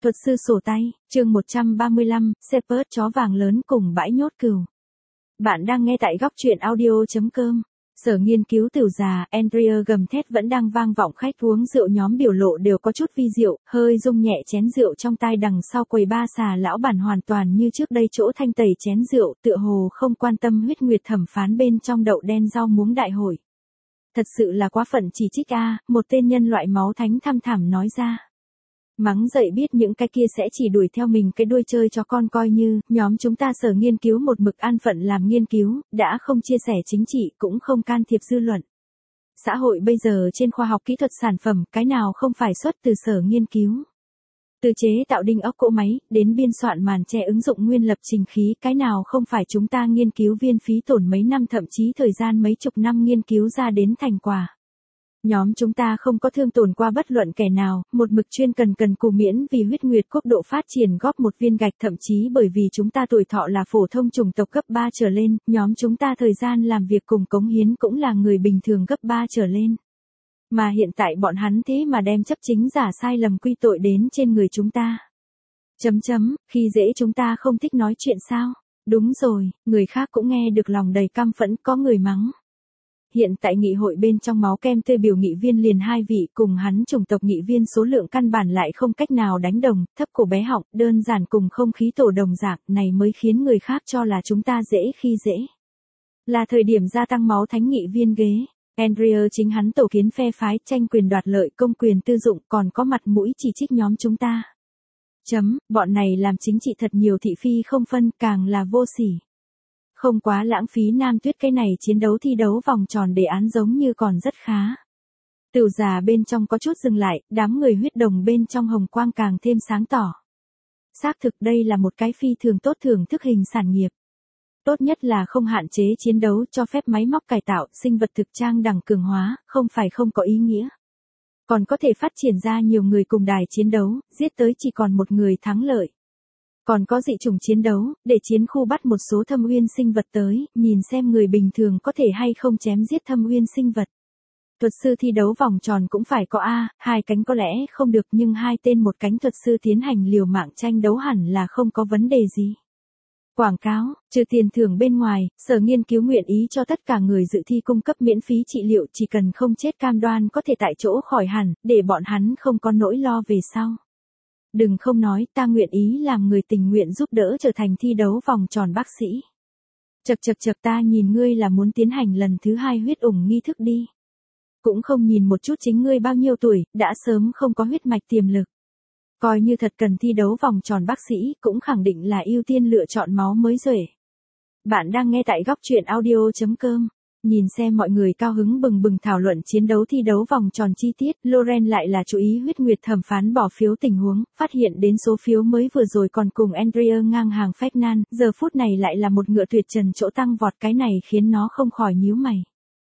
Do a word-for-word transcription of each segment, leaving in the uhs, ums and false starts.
Thuật sư sổ tay, chương một trăm ba mươi lăm, Shepherd chó vàng lớn cùng bãi nhốt cừu. Bạn đang nghe tại góc truyện audio chấm com. Sở nghiên cứu tửu già, Andrea gầm thét vẫn đang vang vọng, khách uống rượu nhóm biểu lộ đều có chút vi diệu, hơi rung nhẹ chén rượu trong tay đằng sau quầy ba. Xà lão bản hoàn toàn như trước đây chỗ thanh tẩy chén rượu, tựa hồ không quan tâm huyết nguyệt thẩm phán bên trong đậu đen rau muống đại hội. Thật sự là quá phận chỉ trích a, một tên nhân loại máu thánh thăm thẳm nói ra. Mắng dậy biết những cái kia sẽ chỉ đuổi theo mình cái đuôi chơi cho con coi như, nhóm chúng ta sở nghiên cứu một mực an phận làm nghiên cứu, đã không chia sẻ chính trị cũng không can thiệp dư luận. Xã hội bây giờ trên khoa học kỹ thuật sản phẩm, cái nào không phải xuất từ sở nghiên cứu. Từ chế tạo đinh ốc cỗ máy, đến biên soạn màn che ứng dụng nguyên lập trình khí, cái nào không phải chúng ta nghiên cứu viên phí tổn mấy năm thậm chí thời gian mấy chục năm nghiên cứu ra đến thành quả. Nhóm chúng ta không có thương tổn qua bất luận kẻ nào, một mực chuyên cần cần cù miễn vì huyết nguyệt quốc độ phát triển góp một viên gạch, thậm chí bởi vì chúng ta tuổi thọ là phổ thông chủng tộc cấp ba trở lên, nhóm chúng ta thời gian làm việc cùng cống hiến cũng là người bình thường cấp ba trở lên. Mà hiện tại bọn hắn thế mà đem chấp chính giả sai lầm quy tội đến trên người chúng ta. Chấm chấm, khi dễ chúng ta không thích nói chuyện sao? Đúng rồi, người khác cũng nghe được lòng đầy căm phẫn, có người mắng. Hiện tại nghị hội bên trong máu kem tươi biểu nghị viên liền hai vị, cùng hắn chủng tộc nghị viên số lượng căn bản lại không cách nào đánh đồng, thấp cổ bé họng, đơn giản cùng không khí tổ đồng dạng, này mới khiến người khác cho là chúng ta dễ khi dễ. Là thời điểm gia tăng máu thánh nghị viên ghế. Andrea chính hắn tổ kiến phe phái, tranh quyền đoạt lợi, công quyền tư dụng, còn có mặt mũi chỉ trích nhóm chúng ta. Chấm, bọn này làm chính trị thật nhiều thị phi không phân, càng là vô sỉ. Không quá lãng phí Nam Tuyết, cái này chiến đấu thi đấu vòng tròn đề án giống như còn rất khá. Tửu già bên trong có chút dừng lại, đám người huyết đồng bên trong hồng quang càng thêm sáng tỏ. Xác thực đây là một cái phi thường tốt thưởng thức hình sản nghiệp. Tốt nhất là không hạn chế chiến đấu, cho phép máy móc cải tạo, sinh vật thực trang đẳng cường hóa, không phải không có ý nghĩa. Còn có thể phát triển ra nhiều người cùng đài chiến đấu, giết tới chỉ còn một người thắng lợi. Còn có dị chủng chiến đấu, để chiến khu bắt một số thâm uyên sinh vật tới, nhìn xem người bình thường có thể hay không chém giết thâm uyên sinh vật. Thuật sư thi đấu vòng tròn cũng phải có A, hai cánh có lẽ không được, nhưng hai tên một cánh thuật sư tiến hành liều mạng tranh đấu hẳn là không có vấn đề gì. Quảng cáo, trừ tiền thưởng bên ngoài, sở nghiên cứu nguyện ý cho tất cả người dự thi cung cấp miễn phí trị liệu, chỉ cần không chết cam đoan có thể tại chỗ khỏi hẳn, để bọn hắn không có nỗi lo về sau. Đừng không nói, ta nguyện ý làm người tình nguyện giúp đỡ trở thành thi đấu vòng tròn bác sĩ. Chật chật chật, ta nhìn ngươi là muốn tiến hành lần thứ hai huyết ủng nghi thức đi. Cũng không nhìn một chút chính ngươi bao nhiêu tuổi, đã sớm không có huyết mạch tiềm lực. Coi như thật cần thi đấu vòng tròn bác sĩ, cũng khẳng định là ưu tiên lựa chọn máu mới rồi. Bạn đang nghe tại góc truyện audio chấm com. Nhìn xem mọi người cao hứng bừng bừng thảo luận chiến đấu thi đấu vòng tròn chi tiết, Loren lại là chú ý huyết nguyệt thẩm phán bỏ phiếu tình huống, phát hiện đến số phiếu mới vừa rồi còn cùng Andrea ngang hàng Fernand, giờ phút này lại là một ngựa tuyệt trần chỗ tăng vọt, cái này khiến nó không khỏi nhíu mày.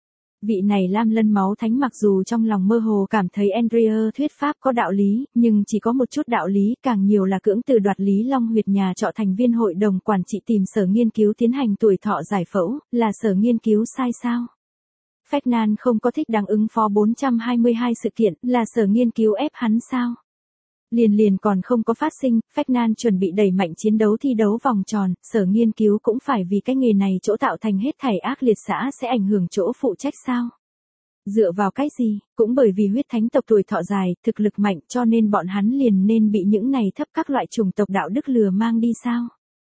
Vị này lam lân máu thánh mặc dù trong lòng mơ hồ cảm thấy Andrea thuyết pháp có đạo lý, nhưng chỉ có một chút đạo lý, càng nhiều là cưỡng từ đoạt Lý Long huyệt nhà trọ thành viên hội đồng quản trị tìm sở nghiên cứu tiến hành tuổi thọ giải phẫu, là sở nghiên cứu sai sao? Fernand không có thích đáng ứng phó bốn trăm hai mươi hai sự kiện, là sở nghiên cứu ép hắn sao? Liền liền còn không có phát sinh, Fernand chuẩn bị đẩy mạnh chiến đấu thi đấu vòng tròn, sở nghiên cứu cũng phải vì cái nghề này chỗ tạo thành hết thảy ác liệt xã sẽ ảnh hưởng chỗ phụ trách sao? Dựa vào cái gì? Cũng bởi vì huyết thánh tộc tuổi thọ dài, thực lực mạnh cho nên bọn hắn liền nên bị những này thấp các loại chủng tộc đạo đức lừa mang đi sao?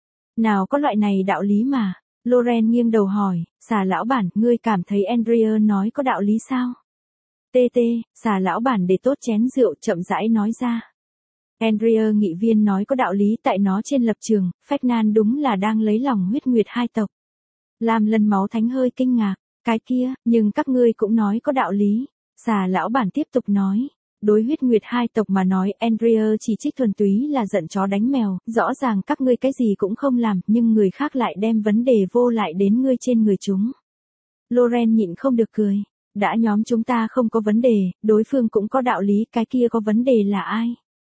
Nào có loại này đạo lý mà? Loren nghiêng đầu hỏi, xà lão bản, ngươi cảm thấy Andrea nói có đạo lý sao? Tê tê, xà lão bản để tốt chén rượu chậm rãi nói ra. Andrea nghị viên nói có đạo lý, tại nó trên lập trường, Fernand đúng là đang lấy lòng huyết nguyệt hai tộc. Lam lân máu thánh hơi kinh ngạc, cái kia, nhưng các ngươi cũng nói có đạo lý. Xà lão bản tiếp tục nói, đối huyết nguyệt hai tộc mà nói, Andrea chỉ trích thuần túy là giận chó đánh mèo, rõ ràng các ngươi cái gì cũng không làm, nhưng người khác lại đem vấn đề vô lại đến ngươi trên người chúng. Loren nhịn không được cười, đã nhóm chúng ta không có vấn đề, đối phương cũng có đạo lý, cái kia có vấn đề là ai?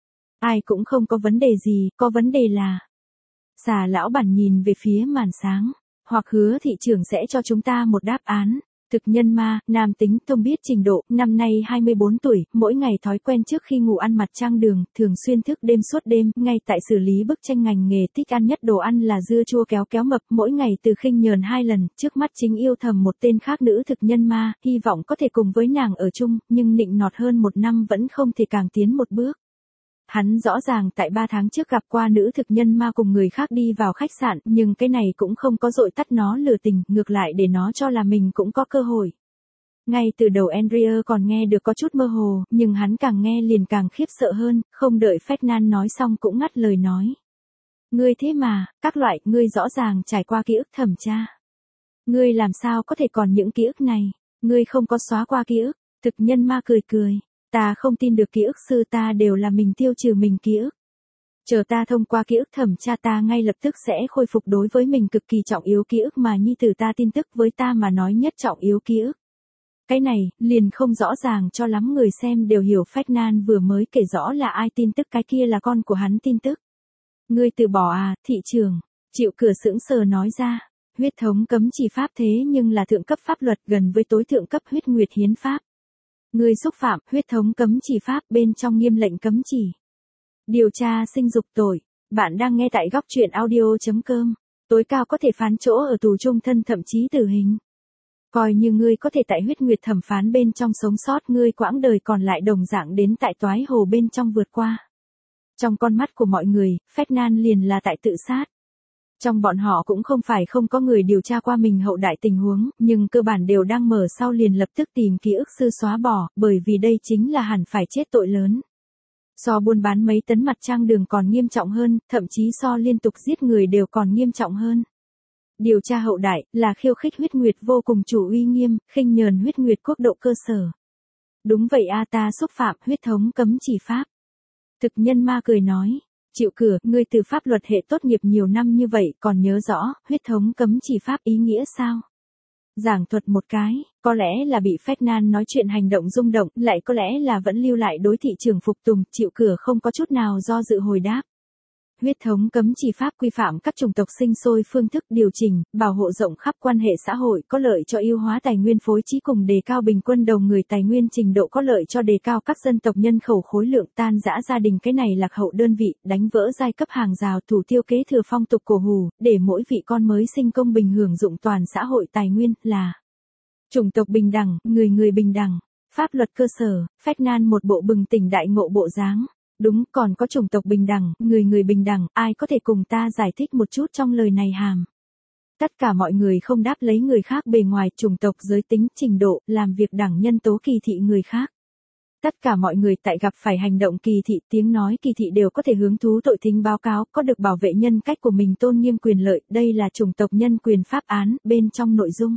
Ai cũng không có vấn đề gì, có vấn đề là... Xà lão bản nhìn về phía màn sáng, hoặc hứa thị trưởng sẽ cho chúng ta một đáp án. Thực nhân ma, nam tính, thông biết trình độ, năm nay hai mươi bốn tuổi, mỗi ngày thói quen trước khi ngủ ăn mặt trăng đường, thường xuyên thức đêm suốt đêm, ngay tại xử lý bức tranh ngành nghề thích ăn nhất đồ ăn là dưa chua kéo kéo mập, mỗi ngày từ khinh nhờn hai lần, trước mắt chính yêu thầm một tên khác nữ thực nhân ma, hy vọng có thể cùng với nàng ở chung, nhưng nịnh nọt hơn một năm vẫn không thể càng tiến một bước. Hắn rõ ràng tại ba tháng trước gặp qua nữ thực nhân ma cùng người khác đi vào khách sạn, nhưng cái này cũng không có dội tắt nó lừa tình, ngược lại để nó cho là mình cũng có cơ hội. Ngay từ đầu Andrea còn nghe được có chút mơ hồ, nhưng hắn càng nghe liền càng khiếp sợ hơn, không đợi Ferdinand nói xong cũng ngắt lời nói. Ngươi thế mà, các loại, ngươi rõ ràng trải qua ký ức thẩm tra. Ngươi làm sao có thể còn những ký ức này, ngươi không có xóa qua ký ức, thực nhân ma cười cười. Ta không tin được ký ức sư ta đều là mình tiêu trừ mình ký ức. Chờ ta thông qua ký ức thẩm tra ta ngay lập tức sẽ khôi phục đối với mình cực kỳ trọng yếu ký ức mà nhi tử ta tin tức với ta mà nói nhất trọng yếu ký ức. Cái này, liền không rõ ràng cho lắm người xem đều hiểu Ferdinand vừa mới kể rõ là ai tin tức cái kia là con của hắn tin tức. Ngươi từ bỏ à, thị trường, chịu cửa sững sờ nói ra, huyết thống cấm chỉ pháp thế nhưng là thượng cấp pháp luật gần với tối thượng cấp huyết nguyệt hiến pháp. Ngươi xúc phạm huyết thống cấm chỉ pháp bên trong nghiêm lệnh cấm chỉ. Điều tra sinh dục tội. Bạn đang nghe tại góc truyện audio.com. Tối cao có thể phán chỗ ở tù chung thân thậm chí tử hình. Coi như ngươi có thể tại huyết nguyệt thẩm phán bên trong sống sót, ngươi quãng đời còn lại đồng dạng đến tại toái hồ bên trong vượt qua. Trong con mắt của mọi người, Ferdinand liền là tại tự sát. Trong bọn họ cũng không phải không có người điều tra qua mình hậu đại tình huống, nhưng cơ bản đều đang mở sau liền lập tức tìm ký ức sư xóa bỏ, bởi vì đây chính là hẳn phải chết tội lớn. So buôn bán mấy tấn mặt trăng đường còn nghiêm trọng hơn, thậm chí so liên tục giết người đều còn nghiêm trọng hơn. Điều tra hậu đại là khiêu khích huyết nguyệt vô cùng chủ uy nghiêm, khinh nhờn huyết nguyệt quốc độ cơ sở. Đúng vậy a, ta xúc phạm huyết thống cấm chỉ pháp. Thực nhân ma cười nói. Chịu cửa, ngươi từ pháp luật hệ tốt nghiệp nhiều năm như vậy còn nhớ rõ, huyết thống cấm chỉ pháp ý nghĩa sao? Giảng thuật một cái, có lẽ là bị Ferdinand nói chuyện hành động rung động, lại có lẽ là vẫn lưu lại đối thị trường phục tùng, chịu cửa không có chút nào do dự hồi đáp. Huyết thống cấm chỉ pháp quy phạm các chủng tộc sinh sôi phương thức điều chỉnh, bảo hộ rộng khắp quan hệ xã hội, có lợi cho ưu hóa tài nguyên phối trí cùng đề cao bình quân đầu người tài nguyên trình độ, có lợi cho đề cao các dân tộc nhân khẩu khối lượng, tan rã gia đình. Cái này lạc hậu đơn vị, đánh vỡ giai cấp hàng rào, thủ tiêu kế thừa phong tục cổ hủ, để mỗi vị con mới sinh công bình hưởng dụng toàn xã hội tài nguyên, là chủng tộc bình đẳng, người người bình đẳng, pháp luật cơ sở. Ferdinand một bộ bừng tỉnh đại ngộ bộ dáng. Đúng, còn có chủng tộc bình đẳng, người người bình đẳng, ai có thể cùng ta giải thích một chút trong lời này hàm. Tất cả mọi người không đáp lấy người khác bề ngoài, chủng tộc, giới tính, trình độ, làm việc đẳng nhân tố kỳ thị người khác. Tất cả mọi người tại gặp phải hành động kỳ thị, tiếng nói kỳ thị đều có thể hướng thú tội thính báo cáo, có được bảo vệ nhân cách của mình, tôn nghiêm quyền lợi, đây là chủng tộc nhân quyền pháp án, bên trong nội dung.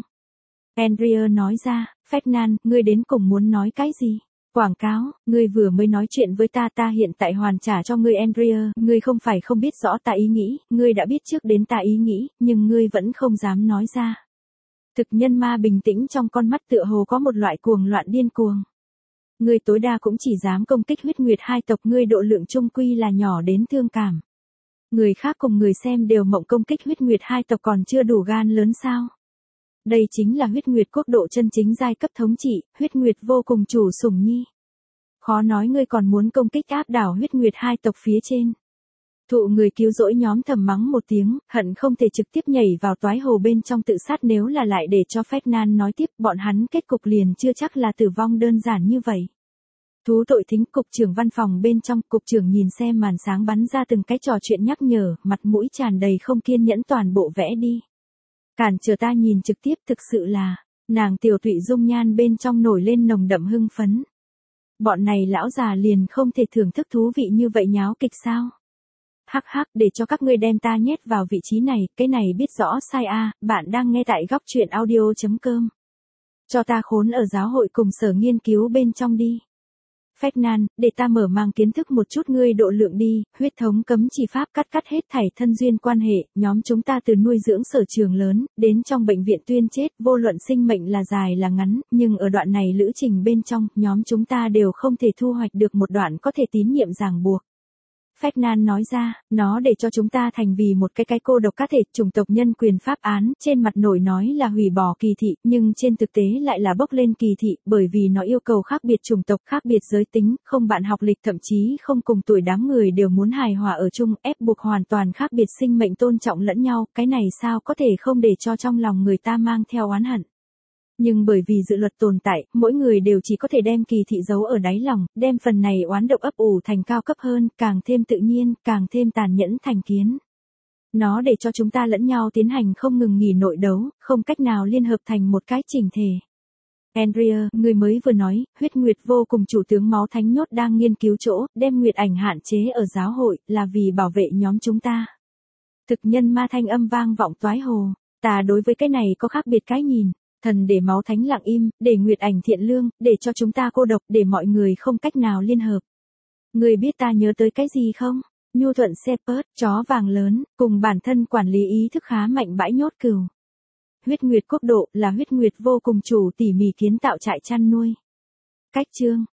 Andrea nói ra, Ferdinand, ngươi đến cùng muốn nói cái gì? Quảng cáo, ngươi vừa mới nói chuyện với ta, ta hiện tại hoàn trả cho ngươi Andrea, ngươi không phải không biết rõ ta ý nghĩ, ngươi đã biết trước đến ta ý nghĩ, nhưng ngươi vẫn không dám nói ra. Thực nhân ma bình tĩnh, trong con mắt tựa hồ có một loại cuồng loạn điên cuồng. Ngươi tối đa cũng chỉ dám công kích huyết nguyệt hai tộc, ngươi độ lượng trung quy là nhỏ đến thương cảm. Người khác cùng người xem đều mộng công kích huyết nguyệt hai tộc còn chưa đủ gan lớn sao? Đây chính là huyết nguyệt quốc độ chân chính giai cấp thống trị, huyết nguyệt vô cùng chủ sủng nhi. Khó nói ngươi còn muốn công kích áp đảo huyết nguyệt hai tộc phía trên. Thụ người cứu rỗi nhóm thầm mắng một tiếng, hận không thể trực tiếp nhảy vào toái hồ bên trong tự sát, nếu là lại để cho Ferdinand nói tiếp, bọn hắn kết cục liền chưa chắc là tử vong đơn giản như vậy. Thú tội thính, cục trưởng văn phòng bên trong, cục trưởng nhìn xem màn sáng bắn ra từng cái trò chuyện nhắc nhở, mặt mũi tràn đầy không kiên nhẫn toàn bộ vẽ đi. Cản trở ta nhìn trực tiếp, thực sự là, nàng tiểu thụy dung nhan bên trong nổi lên nồng đậm hưng phấn. Bọn này lão già liền không thể thưởng thức thú vị như vậy nháo kịch sao? Hắc hắc, để cho các ngươi đem ta nhét vào vị trí này, cái này biết rõ sai a, bạn đang nghe tại góc truyện audio.com. Cho ta khốn ở giáo hội cùng sở nghiên cứu bên trong đi. Ferdinand, để ta mở mang kiến thức một chút ngươi độ lượng đi, huyết thống cấm chỉ pháp cắt cắt hết thảy thân duyên quan hệ, nhóm chúng ta từ nuôi dưỡng sở trường lớn, đến trong bệnh viện tuyên chết, vô luận sinh mệnh là dài là ngắn, nhưng ở đoạn này lữ trình bên trong, nhóm chúng ta đều không thể thu hoạch được một đoạn có thể tín nhiệm ràng buộc. Ferdinand nói ra, nó để cho chúng ta thành vì một cái cái cô độc cá thể, chủng tộc nhân quyền pháp án, trên mặt nổi nói là hủy bỏ kỳ thị, nhưng trên thực tế lại là bốc lên kỳ thị, bởi vì nó yêu cầu khác biệt chủng tộc, khác biệt giới tính, không bạn học lịch, thậm chí không cùng tuổi đám người đều muốn hài hòa ở chung, ép buộc hoàn toàn khác biệt sinh mệnh tôn trọng lẫn nhau, cái này sao có thể không để cho trong lòng người ta mang theo oán hận. Nhưng bởi vì dự luật tồn tại, mỗi người đều chỉ có thể đem kỳ thị giấu ở đáy lòng, đem phần này oán độc ấp ủ thành cao cấp hơn, càng thêm tự nhiên, càng thêm tàn nhẫn thành kiến. Nó để cho chúng ta lẫn nhau tiến hành không ngừng nghỉ nội đấu, không cách nào liên hợp thành một cái chỉnh thể. Andrea, người mới vừa nói, huyết nguyệt vô cùng chủ tướng máu thánh nhốt đang nghiên cứu chỗ, đem nguyệt ảnh hạn chế ở giáo hội, là vì bảo vệ nhóm chúng ta. Thực nhân ma thanh âm vang vọng toái hồ, ta đối với cái này có khác biệt cái nhìn. Thần để máu thánh lặng im, để nguyệt ảnh thiện lương, để cho chúng ta cô độc, để mọi người không cách nào liên hợp. Người biết ta nhớ tới cái gì không? Nhu thuận Shepherd, chó vàng lớn, cùng bản thân quản lý ý thức khá mạnh bãi nhốt cừu. Huyết nguyệt quốc độ là huyết nguyệt vô cùng chủ tỉ mỉ kiến tạo trại chăn nuôi. Cách chương